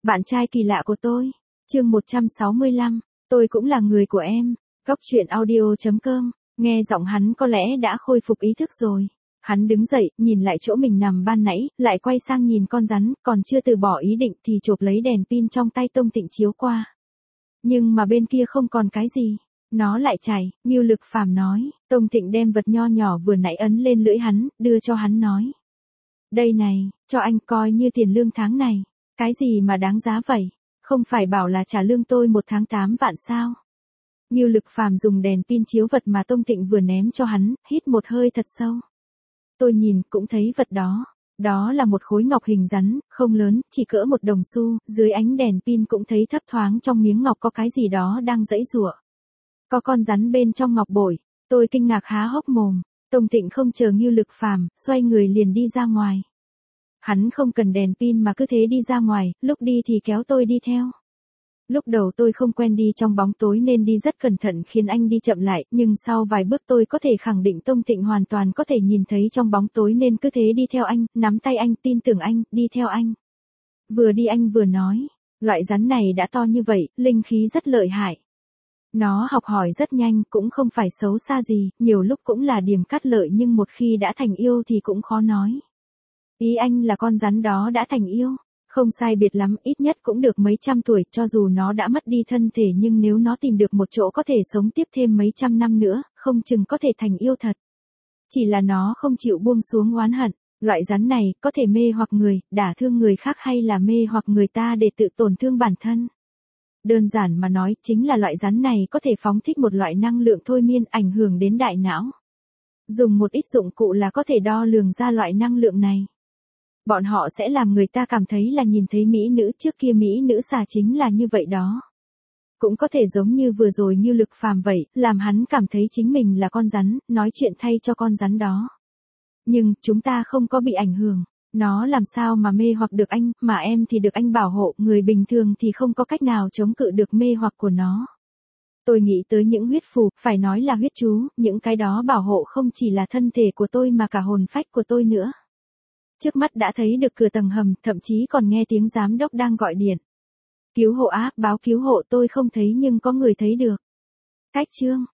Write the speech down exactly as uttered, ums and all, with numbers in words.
Bạn trai kỳ lạ của tôi. Chương một trăm sáu mươi lăm. Tôi cũng là người của em. Góc truyện audio chấm com. Nghe giọng hắn có lẽ đã khôi phục ý thức rồi. Hắn đứng dậy, nhìn lại chỗ mình nằm ban nãy, lại quay sang nhìn con rắn, còn chưa từ bỏ ý định thì chộp lấy đèn pin trong tay Tông Tịnh chiếu qua. Nhưng mà bên kia không còn cái gì. Nó lại chảy, Ngưu Lực Phàm nói. Tông Tịnh đem vật nho nhỏ vừa nãy ấn lên lưỡi hắn, đưa cho hắn nói. Đây này, cho anh coi như tiền lương tháng này. Cái gì mà đáng giá vậy? Không phải bảo là trả lương tôi một tháng tám vạn sao? Ngưu Lực Phàm dùng đèn pin chiếu vật mà Tông Tịnh vừa ném cho hắn, hít một hơi thật sâu. Tôi nhìn cũng thấy vật đó. Đó là một khối ngọc hình rắn, không lớn, chỉ cỡ một đồng xu, dưới ánh đèn pin cũng thấy thấp thoáng trong miếng ngọc có cái gì đó đang giãy giụa. Có con rắn bên trong ngọc bội. Tôi kinh ngạc há hốc mồm. Tông Tịnh không chờ Ngưu Lực Phàm, xoay người liền đi ra ngoài. Hắn không cần đèn pin mà cứ thế đi ra ngoài, lúc đi thì kéo tôi đi theo. Lúc đầu tôi không quen đi trong bóng tối nên đi rất cẩn thận khiến anh đi chậm lại, nhưng sau vài bước tôi có thể khẳng định Tông Tịnh hoàn toàn có thể nhìn thấy trong bóng tối nên cứ thế đi theo anh, nắm tay anh, tin tưởng anh, đi theo anh. Vừa đi anh vừa nói, loại rắn này đã to như vậy, linh khí rất lợi hại. Nó học hỏi rất nhanh, cũng không phải xấu xa gì, nhiều lúc cũng là điểm cắt lợi nhưng một khi đã thành yêu thì cũng khó nói. Ý anh là con rắn đó đã thành yêu? Không sai biệt lắm, ít nhất cũng được mấy trăm tuổi, cho dù nó đã mất đi thân thể nhưng nếu nó tìm được một chỗ có thể sống tiếp thêm mấy trăm năm nữa, không chừng có thể thành yêu thật. Chỉ là nó không chịu buông xuống oán hận. Loại rắn này có thể mê hoặc người, đả thương người khác hay là mê hoặc người ta để tự tổn thương bản thân. Đơn giản mà nói, chính là loại rắn này có thể phóng thích một loại năng lượng thôi miên ảnh hưởng đến đại não. Dùng một ít dụng cụ là có thể đo lường ra loại năng lượng này. Bọn họ sẽ làm người ta cảm thấy là nhìn thấy mỹ nữ, trước kia mỹ nữ xà chính là như vậy đó. Cũng có thể giống như vừa rồi Ngưu Lực Phàm vậy, làm hắn cảm thấy chính mình là con rắn, nói chuyện thay cho con rắn đó. Nhưng, chúng ta không có bị ảnh hưởng. Nó làm sao mà mê hoặc được anh, mà em thì được anh bảo hộ, người bình thường thì không có cách nào chống cự được mê hoặc của nó. Tôi nghĩ tới những huyết phù, phải nói là huyết chú, những cái đó bảo hộ không chỉ là thân thể của tôi mà cả hồn phách của tôi nữa. Trước mắt đã thấy được cửa tầng hầm, thậm chí còn nghe tiếng giám đốc đang gọi điện. Cứu hộ á, báo cứu hộ tôi không thấy nhưng có người thấy được. Cách chương.